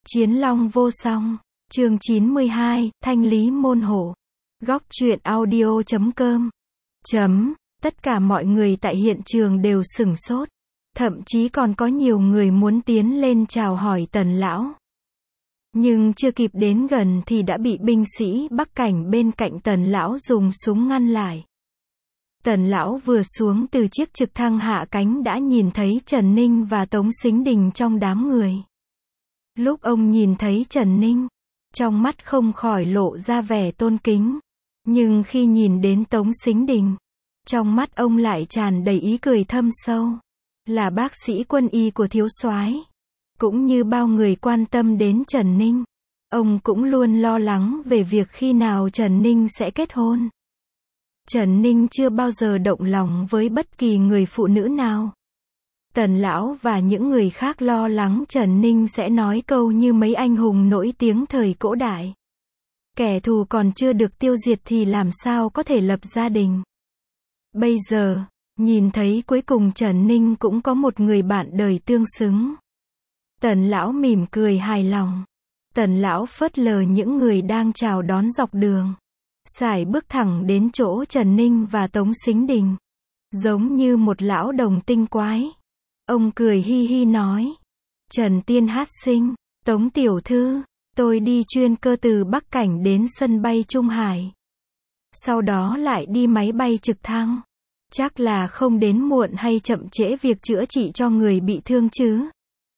Chiến long vô song. Chương 92, thanh lý môn hộ. Góc truyện audio.com. Tất cả mọi người tại hiện trường đều sửng sốt. Thậm chí còn có nhiều người muốn tiến lên chào hỏi Tần lão. Nhưng chưa kịp đến gần thì đã bị binh sĩ Bắc Cảnh bên cạnh Tần lão dùng súng ngăn lại. Tần lão vừa xuống từ chiếc trực thăng hạ cánh đã nhìn thấy Trần Ninh và Tống Sính Đình trong đám người. Lúc ông nhìn thấy Trần Ninh, trong mắt không khỏi lộ ra vẻ tôn kính. Nhưng khi nhìn đến Tống Sính Đình, trong mắt ông lại tràn đầy ý cười thâm sâu. Là bác sĩ quân y của thiếu soái, cũng như bao người quan tâm đến Trần Ninh, ông cũng luôn lo lắng về việc khi nào Trần Ninh sẽ kết hôn. Trần Ninh chưa bao giờ động lòng với bất kỳ người phụ nữ nào. Tần lão và những người khác lo lắng Trần Ninh sẽ nói câu như mấy anh hùng nổi tiếng thời cổ đại. Kẻ thù còn chưa được tiêu diệt thì làm sao có thể lập gia đình. Bây giờ, nhìn thấy cuối cùng Trần Ninh cũng có một người bạn đời tương xứng. Tần lão mỉm cười hài lòng. Tần lão phớt lờ những người đang chào đón dọc đường. Sải bước thẳng đến chỗ Trần Ninh và Tống Sính Đình. Giống như một lão đồng tinh quái. Ông cười hi hi nói. Trần Tiên Hát Sinh, Tống Tiểu Thư, tôi đi chuyên cơ từ Bắc Cảnh đến sân bay Trung Hải. Sau đó lại đi máy bay trực thăng. Chắc là không đến muộn hay chậm trễ việc chữa trị cho người bị thương chứ.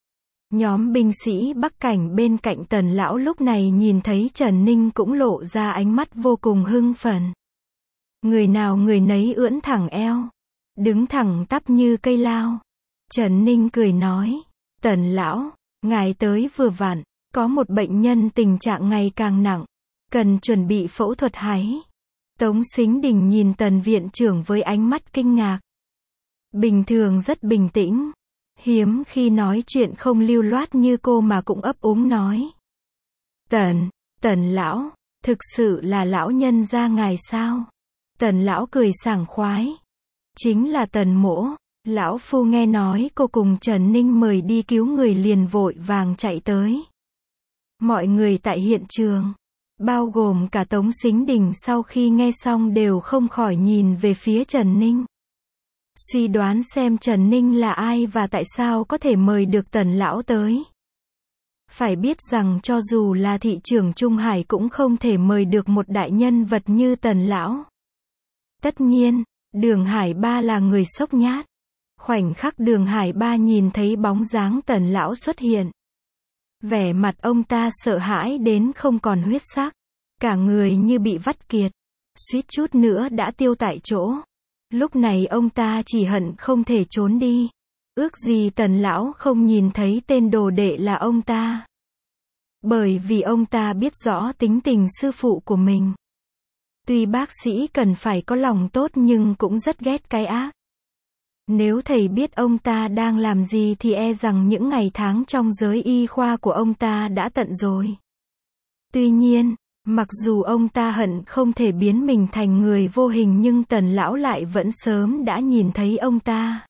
Nhóm binh sĩ Bắc Cảnh bên cạnh Tần lão lúc này nhìn thấy Trần Ninh cũng lộ ra ánh mắt vô cùng hưng phấn. Người nào người nấy ưỡn thẳng eo, đứng thẳng tắp như cây lao. Trần Ninh cười nói, Tần lão, ngài tới vừa vặn, có một bệnh nhân tình trạng ngày càng nặng, cần chuẩn bị phẫu thuật háy. Tống Sính Đình nhìn Tần viện trưởng với ánh mắt kinh ngạc. Bình thường rất bình tĩnh, hiếm khi nói chuyện không lưu loát như cô mà cũng ấp úng nói. Tần lão, thực sự là lão nhân gia ngài sao? Tần lão cười sảng khoái. Chính là Tần mỗ, lão phu nghe nói cô cùng Trần Ninh mời đi cứu người liền vội vàng chạy tới. Mọi người tại hiện trường, bao gồm cả Tống Sính Đình sau khi nghe xong đều không khỏi nhìn về phía Trần Ninh. Suy đoán xem Trần Ninh là ai và tại sao có thể mời được Tần lão tới. Phải biết rằng cho dù là thị trưởng Trung Hải cũng không thể mời được một đại nhân vật như Tần lão. Tất nhiên, Đường Hải Ba là người xốc nhát. Khoảnh khắc Đường Hải Ba nhìn thấy bóng dáng Tần lão xuất hiện, vẻ mặt ông ta sợ hãi đến không còn huyết sắc, cả người như bị vắt kiệt, suýt chút nữa đã tiêu tại chỗ. Lúc này ông ta chỉ hận không thể trốn đi. Ước gì Tần lão không nhìn thấy tên đồ đệ là ông ta. Bởi vì ông ta biết rõ tính tình sư phụ của mình. Tuy bác sĩ cần phải có lòng tốt nhưng cũng rất ghét cái ác. Nếu thầy biết ông ta đang làm gì thì e rằng những ngày tháng trong giới y khoa của ông ta đã tận rồi. Tuy nhiên, mặc dù ông ta hận không thể biến mình thành người vô hình nhưng Tần lão lại vẫn sớm đã nhìn thấy ông ta.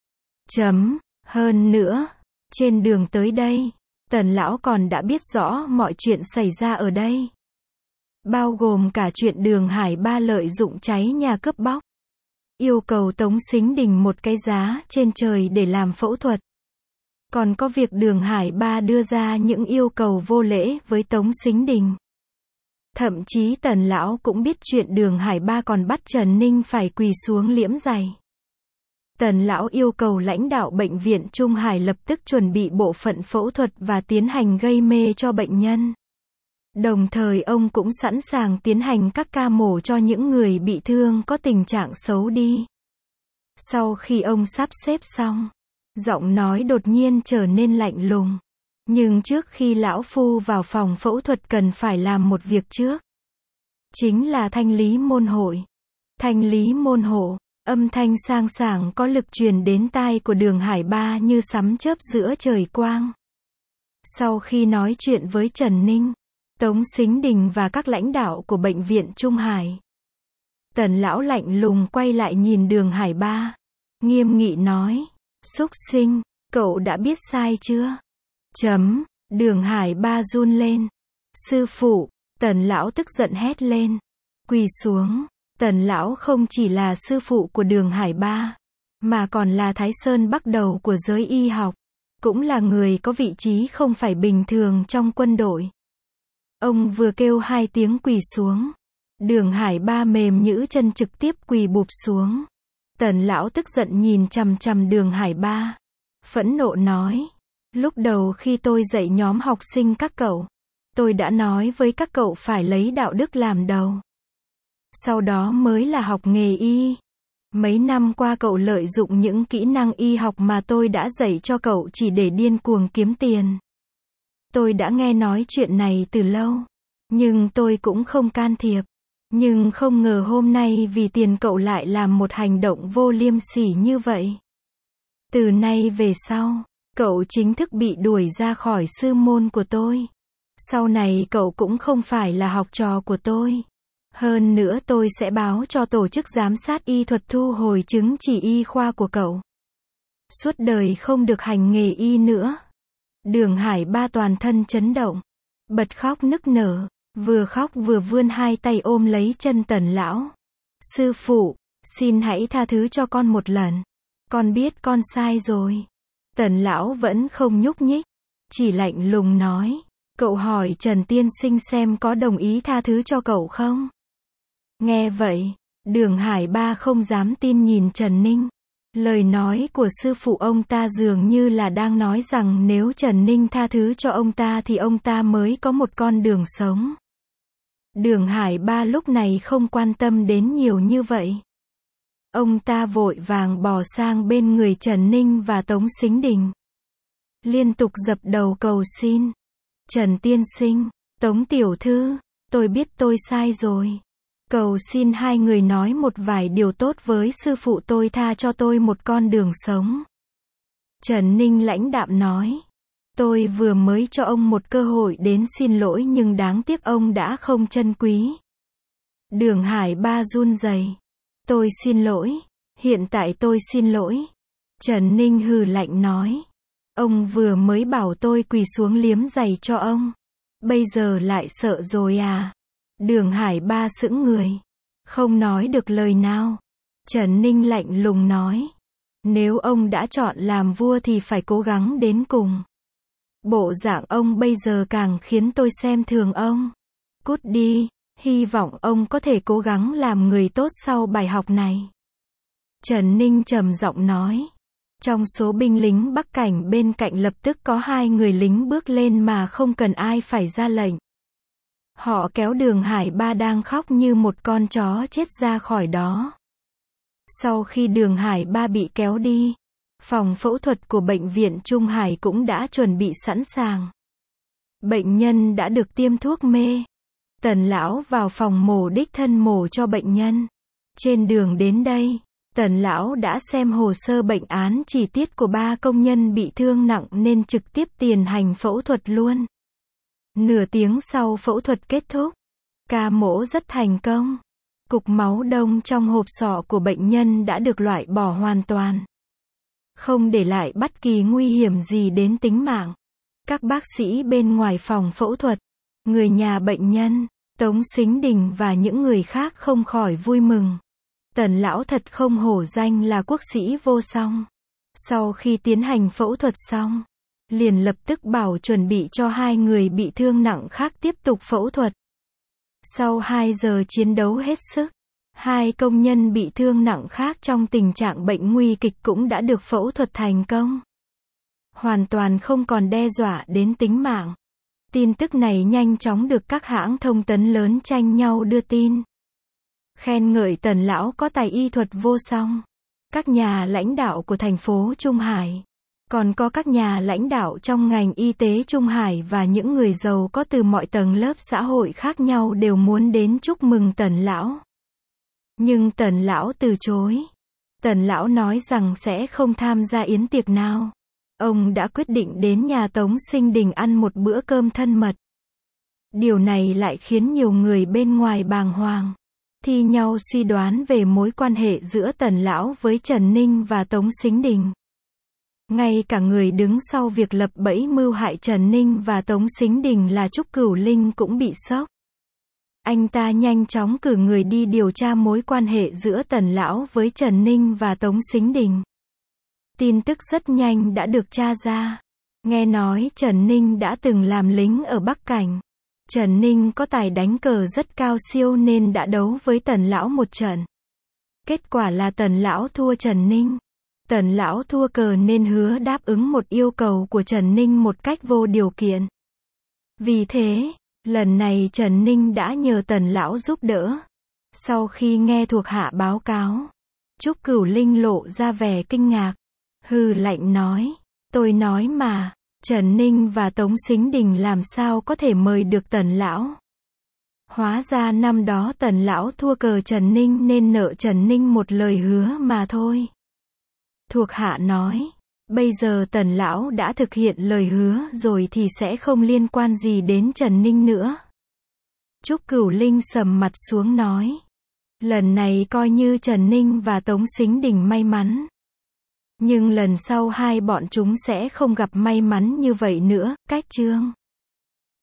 Hơn nữa, trên đường tới đây, Tần lão còn đã biết rõ mọi chuyện xảy ra ở đây. Bao gồm cả chuyện Đường Hải Ba lợi dụng cháy nhà cướp bóc. Yêu cầu Tống Sính Đình một cái giá trên trời để làm phẫu thuật. Còn có việc Đường Hải Ba đưa ra những yêu cầu vô lễ với Tống Sính Đình. Thậm chí Tần lão cũng biết chuyện Đường Hải Ba còn bắt Trần Ninh phải quỳ xuống liễm giày. Tần lão yêu cầu lãnh đạo bệnh viện Trung Hải lập tức chuẩn bị bộ phận phẫu thuật và tiến hành gây mê cho bệnh nhân. Đồng thời ông cũng sẵn sàng tiến hành các ca mổ cho những người bị thương có tình trạng xấu đi. Sau khi ông sắp xếp xong, giọng nói đột nhiên trở nên lạnh lùng. Nhưng trước khi lão phu vào phòng phẫu thuật cần phải làm một việc trước. Chính là thanh lý môn hội. Thanh lý môn hộ, âm thanh sang sảng có lực truyền đến tai của Đường Hải Ba như sấm chớp giữa trời quang. Sau khi nói chuyện với Trần Ninh, Tống Sính Đình và các lãnh đạo của bệnh viện Trung Hải, Tần lão lạnh lùng quay lại nhìn Đường Hải Ba, nghiêm nghị nói, xúc sinh, cậu đã biết sai chưa? Đường Hải Ba run lên. Sư phụ, Tần lão tức giận hét lên. Quỳ xuống. Tần lão không chỉ là sư phụ của Đường Hải Ba, mà còn là Thái Sơn bắt đầu của giới y học. Cũng là người có vị trí không phải bình thường trong quân đội. Ông vừa kêu 2 tiếng quỳ xuống. Đường Hải Ba mềm nhũn chân trực tiếp quỳ bụp xuống. Tần lão tức giận nhìn chằm chằm Đường Hải Ba. Phẫn nộ nói. Lúc đầu khi tôi dạy nhóm học sinh các cậu, tôi đã nói với các cậu phải lấy đạo đức làm đầu. Sau đó mới là học nghề y. Mấy năm qua cậu lợi dụng những kỹ năng y học mà tôi đã dạy cho cậu chỉ để điên cuồng kiếm tiền. Tôi đã nghe nói chuyện này từ lâu, nhưng tôi cũng không can thiệp. Nhưng không ngờ hôm nay vì tiền cậu lại làm một hành động vô liêm sỉ như vậy. Từ nay về sau, cậu chính thức bị đuổi ra khỏi sư môn của tôi. Sau này cậu cũng không phải là học trò của tôi. Hơn nữa tôi sẽ báo cho tổ chức giám sát y thuật thu hồi chứng chỉ y khoa của cậu. Suốt đời không được hành nghề y nữa. Đường Hải Ba toàn thân chấn động, bật khóc nức nở, vừa khóc vừa vươn 2 tay ôm lấy chân Tần lão. Sư phụ, xin hãy tha thứ cho con một lần. Con biết con sai rồi. Tần lão vẫn không nhúc nhích, chỉ lạnh lùng nói. Cậu hỏi Trần tiên sinh xem có đồng ý tha thứ cho cậu không? Nghe vậy, Đường Hải Ba không dám tin nhìn Trần Ninh. Lời nói của sư phụ ông ta dường như là đang nói rằng nếu Trần Ninh tha thứ cho ông ta thì ông ta mới có một con đường sống. Đường Hải Ba lúc này không quan tâm đến nhiều như vậy. Ông ta vội vàng bò sang bên người Trần Ninh và Tống Sính Đình. Liên tục dập đầu cầu xin. Trần tiên sinh, Tống tiểu thư, tôi biết tôi sai rồi. Cầu xin hai người nói một vài điều tốt với sư phụ tôi, tha cho tôi một con đường sống. Trần Ninh lãnh đạm nói. Tôi vừa mới cho ông một cơ hội đến xin lỗi nhưng đáng tiếc ông đã không trân quý. Đường Hải Ba run rẩy. Tôi xin lỗi. Hiện tại tôi xin lỗi. Trần Ninh hừ lạnh nói. Ông vừa mới bảo tôi quỳ xuống liếm giày cho ông. Bây giờ lại sợ rồi à? Đường Hải Ba sững người. Không nói được lời nào. Trần Ninh lạnh lùng nói. Nếu ông đã chọn làm vua thì phải cố gắng đến cùng. Bộ dạng ông bây giờ càng khiến tôi xem thường ông. Cút đi, hy vọng ông có thể cố gắng làm người tốt sau bài học này. Trần Ninh trầm giọng nói. Trong số binh lính Bắc Cảnh bên cạnh lập tức có 2 người lính bước lên mà không cần ai phải ra lệnh. Họ kéo Đường Hải Ba đang khóc như một con chó chết ra khỏi đó. Sau khi Đường Hải Ba bị kéo đi, phòng phẫu thuật của bệnh viện Trung Hải cũng đã chuẩn bị sẵn sàng. Bệnh nhân đã được tiêm thuốc mê. Tần lão vào phòng mổ đích thân mổ cho bệnh nhân. Trên đường đến đây, Tần lão đã xem hồ sơ bệnh án chi tiết của 3 công nhân bị thương nặng nên trực tiếp tiến hành phẫu thuật luôn. Nửa tiếng sau phẫu thuật kết thúc, ca mổ rất thành công. Cục máu đông trong hộp sọ của bệnh nhân đã được loại bỏ hoàn toàn, không để lại bất kỳ nguy hiểm gì đến tính mạng. Các bác sĩ bên ngoài phòng phẫu thuật, người nhà bệnh nhân, Tống Sính Đình và những người khác không khỏi vui mừng. Tần lão thật không hổ danh là quốc sĩ vô song. Sau khi tiến hành phẫu thuật xong, liền lập tức bảo chuẩn bị cho 2 người bị thương nặng khác tiếp tục phẫu thuật. Sau 2 giờ chiến đấu hết sức, 2 công nhân bị thương nặng khác trong tình trạng bệnh nguy kịch cũng đã được phẫu thuật thành công. Hoàn toàn không còn đe dọa đến tính mạng. Tin tức này nhanh chóng được các hãng thông tấn lớn tranh nhau đưa tin. Khen ngợi Tần lão có tài y thuật vô song. Các nhà lãnh đạo của thành phố Trung Hải, còn có các nhà lãnh đạo trong ngành y tế Trung Hải và những người giàu có từ mọi tầng lớp xã hội khác nhau đều muốn đến chúc mừng Tần lão. Nhưng Tần lão từ chối. Tần lão nói rằng sẽ không tham gia yến tiệc nào. Ông đã quyết định đến nhà Tống Sính Đình ăn một bữa cơm thân mật. Điều này lại khiến nhiều người bên ngoài bàng hoàng, thi nhau suy đoán về mối quan hệ giữa Tần lão với Trần Ninh và Tống Sính Đình. Ngay cả người đứng sau việc lập bẫy mưu hại Trần Ninh và Tống Sính Đình là Trúc Cửu Linh cũng bị sốc. Anh ta nhanh chóng cử người đi điều tra mối quan hệ giữa Tần lão với Trần Ninh và Tống Sính Đình. Tin tức rất nhanh đã được tra ra. Nghe nói Trần Ninh đã từng làm lính ở Bắc Cảnh. Trần Ninh có tài đánh cờ rất cao siêu nên đã đấu với Tần lão một trận. Kết quả là Tần lão thua Trần Ninh. Tần lão thua cờ nên hứa đáp ứng một yêu cầu của Trần Ninh một cách vô điều kiện. Vì thế, lần này Trần Ninh đã nhờ Tần lão giúp đỡ. Sau khi nghe thuộc hạ báo cáo, Trúc Cửu Linh lộ ra vẻ kinh ngạc. Hừ lạnh nói, tôi nói mà, Trần Ninh và Tống Sính Đình làm sao có thể mời được Tần lão. Hóa ra năm đó Tần lão thua cờ Trần Ninh nên nợ Trần Ninh một lời hứa mà thôi. Thuộc hạ nói, bây giờ Tần lão đã thực hiện lời hứa rồi thì sẽ không liên quan gì đến Trần Ninh nữa. Trúc Cửu Linh sầm mặt xuống nói, lần này coi như Trần Ninh và Tống Sính Đình may mắn. Nhưng lần sau hai bọn chúng sẽ không gặp may mắn như vậy nữa, cách chương.